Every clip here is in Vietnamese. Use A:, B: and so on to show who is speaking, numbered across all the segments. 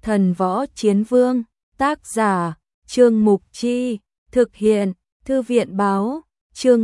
A: Thần Võ Chiến Vương, tác giả, Trương Mục Chi, thực hiện, Thư viện Báo, chương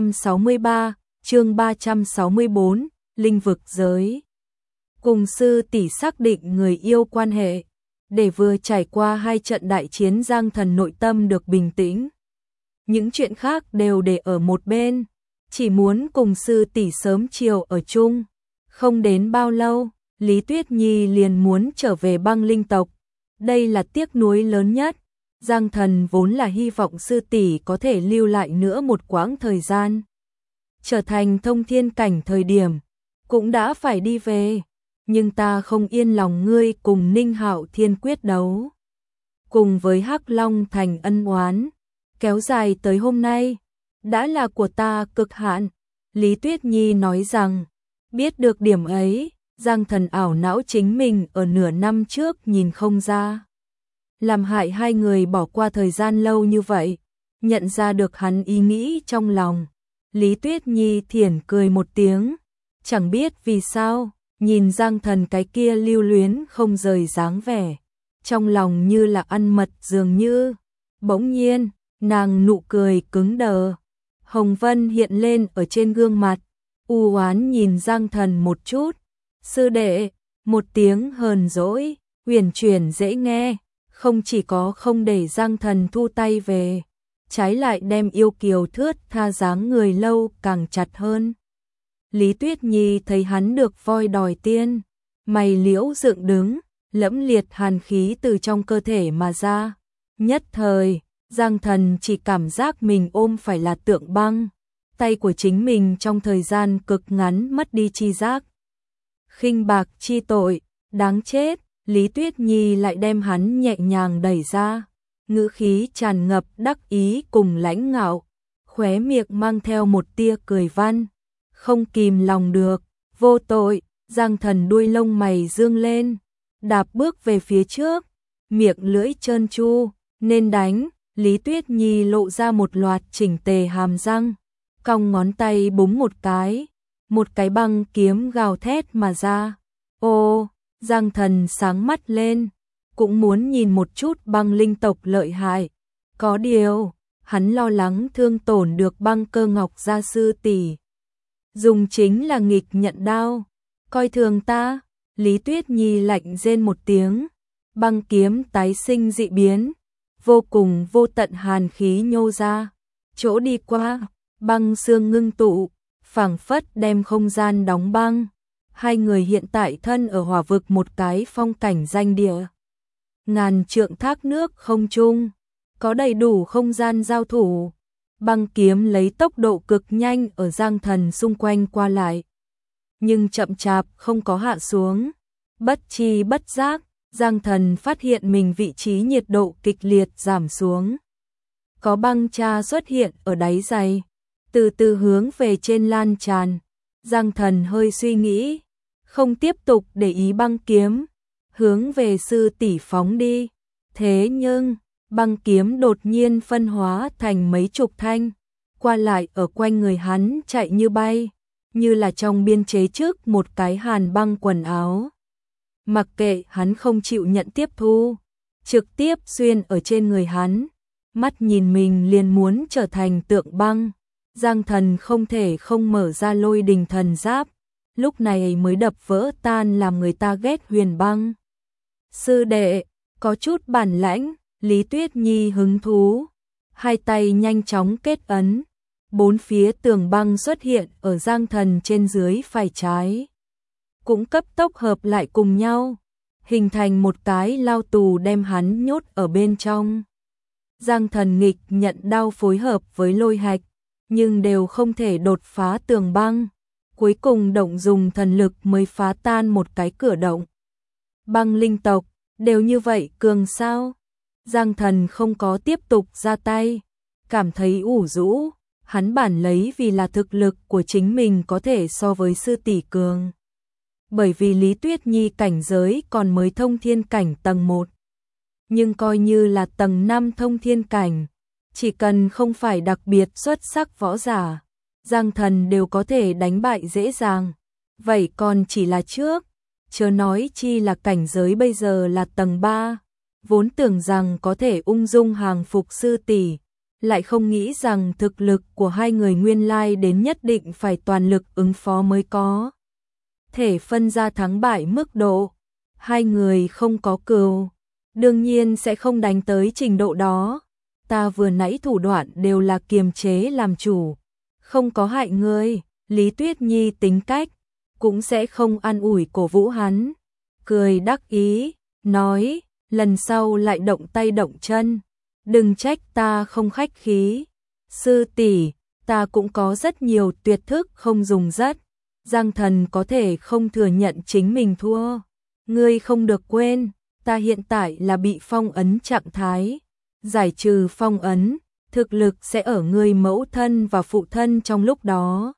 A: 363, chương 364, Linh vực giới. Cùng sư tỷ xác định người yêu quan hệ, để vừa trải qua 2 trận đại chiến Giang Thần nội tâm được bình tĩnh. Những chuyện khác đều để ở một bên, chỉ muốn cùng sư tỷ sớm chiều ở chung. Không đến bao lâu, Lý Tuyết Nhi liền muốn trở về băng linh tộc. Đây là tiếc nuối lớn nhất. Giang Thần vốn là hy vọng sư tỷ có thể lưu lại nữa một quãng thời gian. Trở thành thông thiên cảnh thời điểm, cũng đã phải đi về. Nhưng ta không yên lòng ngươi cùng Ninh Hạo Thiên quyết đấu. Cùng với Hắc Long thành ân oán, kéo dài tới hôm nay, đã là của ta cực hạn. Lý Tuyết Nhi nói rằng, biết được điểm ấy, Giang Thần ảo não chính mình ở nửa năm trước nhìn không ra. Làm hại hai người bỏ qua thời gian lâu như vậy, nhận ra được hắn ý nghĩ trong lòng. Lý Tuyết Nhi thiển cười một tiếng, chẳng biết vì sao, nhìn Giang Thần cái kia lưu luyến không rời dáng vẻ, trong lòng như là ăn mật dường như. Bỗng nhiên, nàng nụ cười cứng đờ, hồng vân hiện lên ở trên gương mặt, u oán nhìn Giang Thần một chút. Sư đệ, một tiếng hờn dỗi, huyền chuyển dễ nghe, không chỉ có không để Giang Thần thu tay về, trái lại đem yêu kiều thướt tha dáng người lâu càng chặt hơn. Lý Tuyết Nhi thấy hắn được voi đòi tiên, mày liễu dựng đứng, lẫm liệt hàn khí từ trong cơ thể mà ra. Nhất thời, Giang Thần chỉ cảm giác mình ôm phải là tượng băng, tay của chính mình trong thời gian cực ngắn mất đi chi giác. Khinh bạc chi tội, đáng chết. Lý Tuyết Nhi lại đem hắn nhẹ nhàng đẩy ra, ngữ khí tràn ngập đắc ý cùng lãnh ngạo, khóe miệng mang theo một tia cười văn. Không kìm lòng được, vô tội. Giang Thần đuôi lông mày dương lên, đạp bước về phía trước, miệng lưỡi trơn tru, nên đánh. Lý Tuyết Nhi lộ ra một loạt chỉnh tề hàm răng, cong ngón tay búng một cái băng kiếm gào thét mà ra. Ô, Giang Thần sáng mắt lên, cũng muốn nhìn một chút băng linh tộc lợi hại. Có điều, hắn lo lắng thương tổn được băng cơ ngọc gia sư tỷ. Dùng chính là nghịch nhận đao, coi thường ta. Lý Tuyết Nhi lạnh rên một tiếng, băng kiếm tái sinh dị biến, vô cùng vô tận hàn khí nhô ra, chỗ đi qua, băng xương ngưng tụ, phảng phất đem không gian đóng băng. Hai người hiện tại thân ở hỏa vực một cái phong cảnh danh địa. Ngàn trượng thác nước không trung, có đầy đủ không gian giao thủ. Băng kiếm lấy tốc độ cực nhanh ở Giang Thần xung quanh qua lại. Nhưng chậm chạp không có hạ xuống. Bất chi bất giác, Giang Thần phát hiện mình vị trí nhiệt độ kịch liệt giảm xuống. Có băng tra xuất hiện ở đáy giày, từ từ hướng về trên lan tràn. Giang Thần hơi suy nghĩ, không tiếp tục để ý băng kiếm, hướng về sư tỷ phóng đi. Thế nhưng, băng kiếm đột nhiên phân hóa thành mấy chục thanh, qua lại ở quanh người hắn chạy như bay, như là trong biên chế trước một cái hàn băng quần áo. Mặc kệ hắn không chịu nhận tiếp thu, trực tiếp xuyên ở trên người hắn, mắt nhìn mình liền muốn trở thành tượng băng. Giang Thần không thể không mở ra lôi đình thần giáp, lúc này mới đập vỡ tan làm người ta ghét huyền băng. Sư đệ, có chút bản lãnh. Lý Tuyết Nhi hứng thú, hai tay nhanh chóng kết ấn, 4 phía tường băng xuất hiện ở Giang Thần trên dưới phải trái, cũng cấp tốc hợp lại cùng nhau, hình thành một cái lao tù đem hắn nhốt ở bên trong. Giang Thần nghịch nhận đao phối hợp với lôi hạch, nhưng đều không thể đột phá tường băng, cuối cùng động dùng thần lực mới phá tan một cái cửa động. Băng linh tộc, đều như vậy cường sao? Giang Thần không có tiếp tục ra tay, cảm thấy ủ rũ, hắn bản lấy vì là thực lực của chính mình có thể so với sư tỷ cường. Bởi vì Lý Tuyết Nhi cảnh giới còn mới thông thiên cảnh tầng 1. Nhưng coi như là tầng 5 thông thiên cảnh, chỉ cần không phải đặc biệt xuất sắc võ giả, Giang Thần đều có thể đánh bại dễ dàng. Vậy còn chỉ là trước, chớ nói chi là cảnh giới bây giờ là tầng 3, vốn tưởng rằng có thể ung dung hàng phục sư tỷ, lại không nghĩ rằng thực lực của hai người nguyên lai đến nhất định phải toàn lực ứng phó mới có thể phân ra thắng bại mức độ. Hai người không có cừu, đương nhiên sẽ không đánh tới trình độ đó. Ta vừa nãy thủ đoạn đều là kiềm chế làm chủ, không có hại ngươi. Lý Tuyết Nhi tính cách cũng sẽ không an ủi cổ vũ hắn, cười đắc ý, nói, lần sau lại động tay động chân, đừng trách ta không khách khí. Sư tỷ, ta cũng có rất nhiều tuyệt thức không dùng rất. Giang Thần có thể không thừa nhận chính mình thua. Ngươi không được quên, ta hiện tại là bị phong ấn trạng thái. Giải trừ phong ấn, thực lực sẽ ở ngươi mẫu thân và phụ thân trong lúc đó.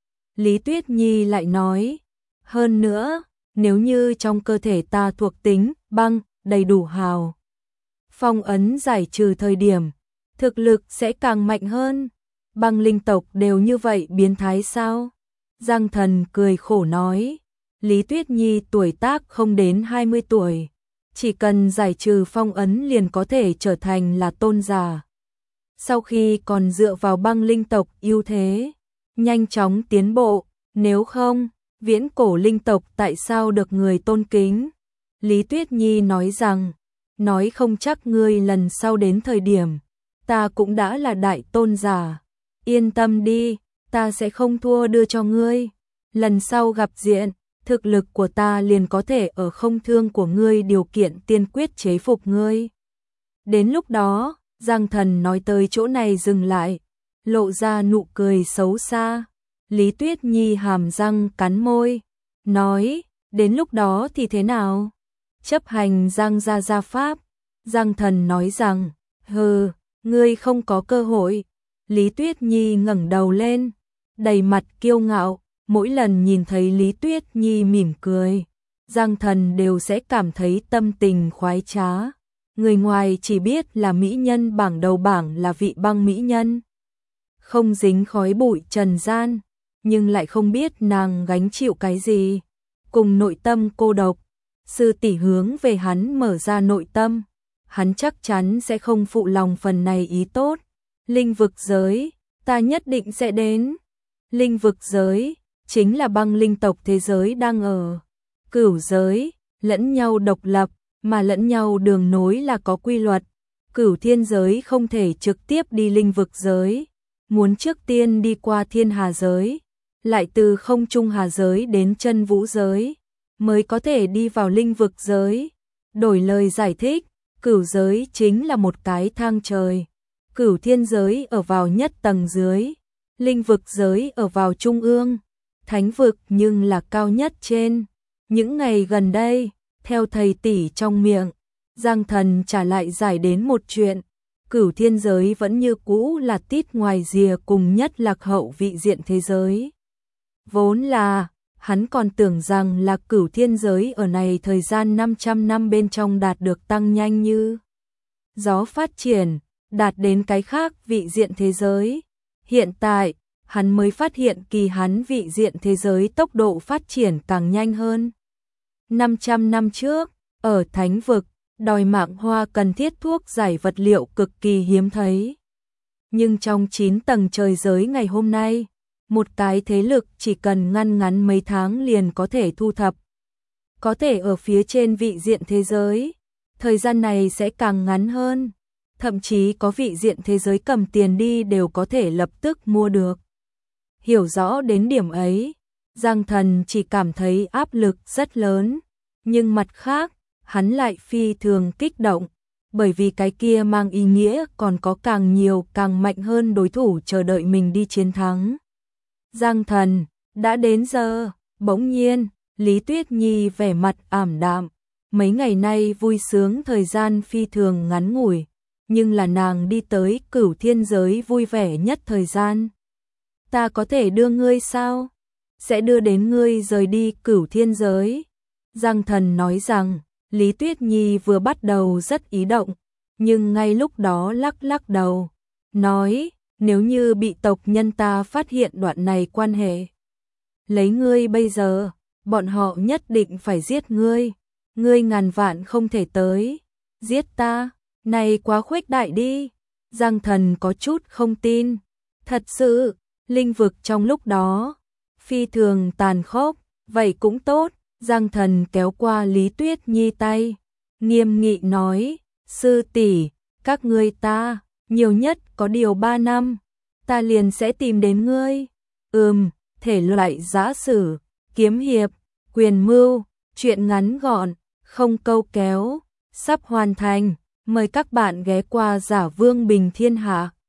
A: Lý Tuyết Nhi lại nói, hơn nữa, nếu như trong cơ thể ta thuộc tính băng đầy đủ hào, phong ấn giải trừ thời điểm, thực lực sẽ càng mạnh hơn. Băng linh tộc đều như vậy biến thái sao? Giang Thần cười khổ nói, Lý Tuyết Nhi tuổi tác không đến 20 tuổi, chỉ cần giải trừ phong ấn liền có thể trở thành là tôn giả. Sau khi còn dựa vào băng linh tộc ưu thế, nhanh chóng tiến bộ, nếu không, viễn cổ linh tộc tại sao được người tôn kính? Lý Tuyết Nhi nói rằng, nói không chắc ngươi lần sau đến thời điểm, ta cũng đã là đại tôn giả. Yên tâm đi, ta sẽ không thua đưa cho ngươi. Lần sau gặp diện, thực lực của ta liền có thể ở không thương của ngươi điều kiện tiên quyết chế phục ngươi. Đến lúc đó, Giang Thần nói tới chỗ này dừng lại, lộ ra nụ cười xấu xa. Lý Tuyết Nhi hàm răng cắn môi, nói, đến lúc đó thì thế nào? Chấp hành Giang gia pháp. Giang Thần nói rằng, hừ, ngươi không có cơ hội. Lý Tuyết Nhi ngẩng đầu lên, đầy mặt kiêu ngạo, mỗi lần nhìn thấy Lý Tuyết Nhi mỉm cười, Giang Thần đều sẽ cảm thấy tâm tình khoái trá. Người ngoài chỉ biết là mỹ nhân bảng đầu bảng là vị băng mỹ nhân, không dính khói bụi trần gian, nhưng lại không biết nàng gánh chịu cái gì, cùng nội tâm cô độc. Sư tỷ hướng về hắn mở ra nội tâm, hắn chắc chắn sẽ không phụ lòng phần này ý tốt. Linh vực giới, ta nhất định sẽ đến. Linh vực giới, chính là băng linh tộc thế giới đang ở. Cửu giới, lẫn nhau độc lập, mà lẫn nhau đường nối là có quy luật. Cửu thiên giới không thể trực tiếp đi linh vực giới, muốn trước tiên đi qua thiên hà giới, lại từ không trung hà giới đến chân vũ giới, mới có thể đi vào linh vực giới. Đổi lời giải thích, cửu giới chính là một cái thang trời. Cửu thiên giới ở vào nhất tầng dưới, linh vực giới ở vào trung ương, thánh vực nhưng là cao nhất trên. Những ngày gần đây, theo thầy tỷ trong miệng, Giang Thần trả lại giải đến một chuyện, cửu thiên giới vẫn như cũ là tít ngoài rìa cùng nhất lạc hậu vị diện thế giới. Vốn là, hắn còn tưởng rằng là cửu thiên giới ở này thời gian 500 năm bên trong đạt được tăng nhanh như gió phát triển, đạt đến cái khác vị diện thế giới. Hiện tại, hắn mới phát hiện kỳ hắn vị diện thế giới tốc độ phát triển càng nhanh hơn. 500 năm trước, ở thánh vực, đòi mạng hoa cần thiết thuốc giải vật liệu cực kỳ hiếm thấy. Nhưng trong 9 tầng trời giới ngày hôm nay, một cái thế lực chỉ cần ngăn ngắn mấy tháng liền có thể thu thập. Có thể ở phía trên vị diện thế giới, thời gian này sẽ càng ngắn hơn. Thậm chí có vị diện thế giới cầm tiền đi đều có thể lập tức mua được. Hiểu rõ đến điểm ấy, Giang Thần chỉ cảm thấy áp lực rất lớn, nhưng mặt khác, hắn lại phi thường kích động, bởi vì cái kia mang ý nghĩa còn có càng nhiều càng mạnh hơn đối thủ chờ đợi mình đi chiến thắng. Giang Thần, đã đến giờ. Bỗng nhiên, Lý Tuyết Nhi vẻ mặt ảm đạm, mấy ngày nay vui sướng thời gian phi thường ngắn ngủi, nhưng là nàng đi tới cửu thiên giới vui vẻ nhất thời gian. Ta có thể đưa ngươi sao? Sẽ đưa đến ngươi rời đi cửu thiên giới. Giang Thần nói rằng, Lý Tuyết Nhi vừa bắt đầu rất ý động, nhưng ngay lúc đó lắc lắc đầu, nói, nếu như bị tộc nhân ta phát hiện đoạn này quan hệ, lấy ngươi bây giờ, bọn họ nhất định phải giết ngươi. Ngươi ngàn vạn không thể tới. Giết ta, này quá khuếch đại đi. Giang Thần có chút không tin. Thật sự, linh vực trong lúc đó, phi thường tàn khốc, vậy cũng tốt. Giang Thần kéo qua Lý Tuyết Nhi tay, nghiêm nghị nói, sư tỷ, các ngươi ta, nhiều nhất có điều 3 năm, ta liền sẽ tìm đến ngươi. Thể loại giã sử, kiếm hiệp, quyền mưu, truyện ngắn gọn, không câu kéo, sắp hoàn thành. Mời các bạn ghé qua Giả Vương Bình Thiên Hạ.